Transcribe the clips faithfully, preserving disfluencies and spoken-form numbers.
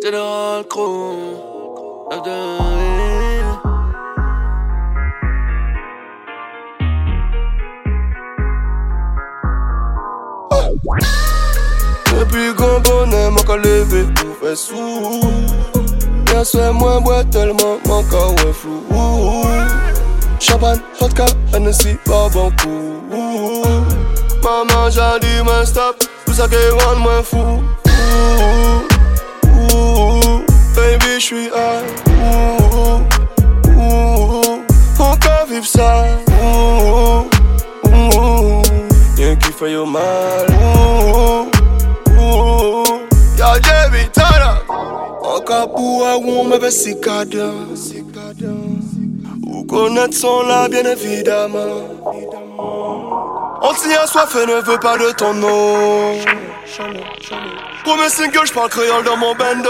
Général Crow, F deux. Depuis qu'on bonnet, mon qu'à lever pour faire sous. Bien sûr, moi, bois tellement, mon corps est flou. Champagne, vodka, Hennessy, pas bon coup. Maman, j'ai dit, mais stop, tout ça qui rend moi fou. Baby, j'suis high. Encore vivre ça. Y'a qui fait yo mal. Y'a J B, turn up. Encore pour un ou me fait si cadre. Ou connaître son là, bien évidemment. On tient soif et ne veut pas de ton nom. Premier single, j'parle créole dans mon bando.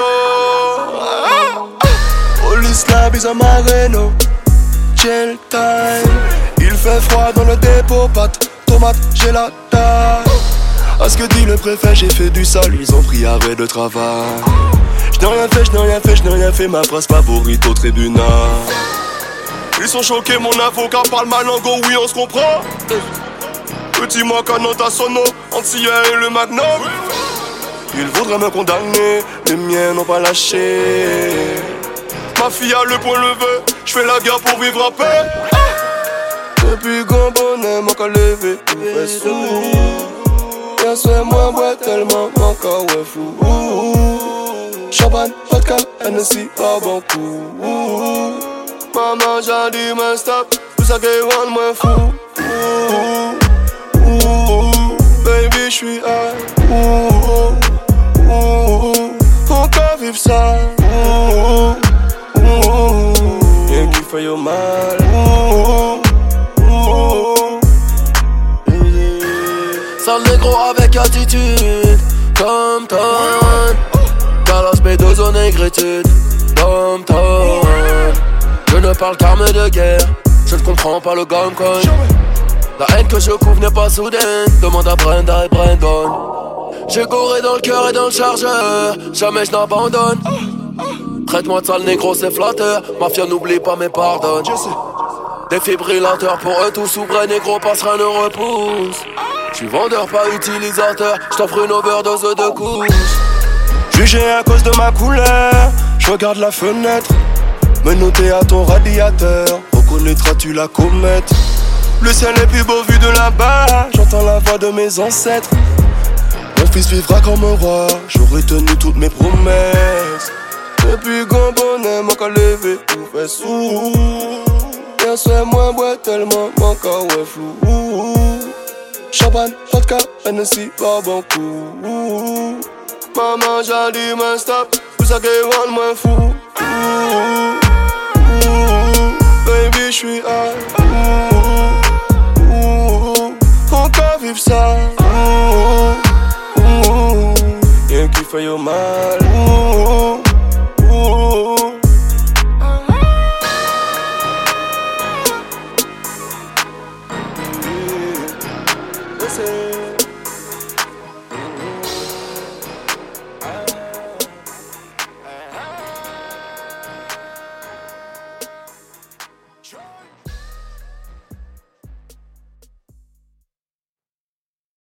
Police la bise en marino. Chill time. Il fait froid dans le dépôt. Pâte, tomate, j'ai la taille. À ce que dit le préfet, j'ai fait du sale. Ils ont pris arrêt de travail. J'n'ai rien fait, j'n'ai rien fait, j'n'ai rien fait. Ma phrase favorite au tribunal. Ils sont choqués, mon avocat parle ma langue. Oh oui, on se comprend. Petit moi canon ta sono, Antillais et le Magnum. Ils voudraient me condamner, les miens n'ont pas lâché. Ma fille a le point levé, j'fais la guerre pour vivre en paix. Depuis qu'on bonnet, mon qu'à lever, fait sous. Bien sûr, moi bois tellement, mon corps est flou. Champagne, vodka, Hennessy, pas bon coup. Maman, j'ai dit, mais stop, tout ça qui rend moi fou. Baby, j'suis high. Encore vivre ça. Y'a qui fait yo mal. Sale négro avec attitude. Tom Tom. Dallas Meadows en négritude. Tom Tom. Je ne parle qu'armes de guerre. Je ne comprends pas le gun-coin. La haine que je couvre n'est pas soudaine. Demande à Brenda et Brandon. J'ai goré dans le cœur et dans le chargeur. Jamais je n'abandonne. Traite-moi de sale négro, c'est flatteur. Mafia n'oublie pas mais pardonne. Défibrillateur pour eux tous, ouvre négro, passera ne repousse. J'suis vendeur pas utilisateur. J't'offre une overdose de couches. Jugé à cause de ma couleur. J'regarde la fenêtre. Me noter à ton radiateur. Reconnaîtras-tu la comète? Le ciel est plus beau vu de là-bas. J'entends la voix de mes ancêtres. Mon fils vivra comme un roi. J'aurai tenu toutes mes promesses. Depuis qu'on bonnet, mon qu'à lever, tout fait sous. Bien sûr, moi bois tellement, mon corps est flou. Champagne, vodka, Hennessy, pas bon coup. Maman, j'ai dit, mais stop, tout ça qui rend moi fou. Baby, j'suis high. Encore vivre ça. Y'a qui fait yo mal. Listen.